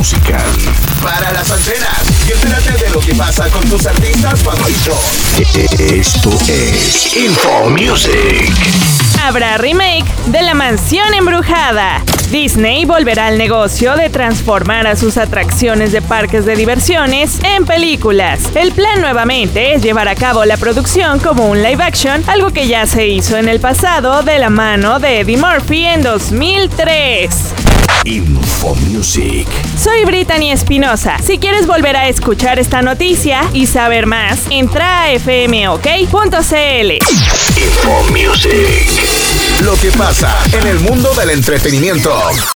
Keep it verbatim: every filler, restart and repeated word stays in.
musical. Para las antenas y entérate de lo que pasa con tus artistas favoritos. Esto es Info Music. Habrá remake de La Mansión Embrujada. Disney volverá al negocio de transformar a sus atracciones de parques de diversiones en películas. El plan nuevamente es llevar a cabo la producción como un live action, algo que ya se hizo en el pasado de la mano de Eddie Murphy en dos mil tres. Info Music. Soy Brittany Espinosa. Si quieres volver a escuchar esta noticia y saber más, entra a f m o k punto c l. Info Music. Lo que pasa en el mundo del entretenimiento.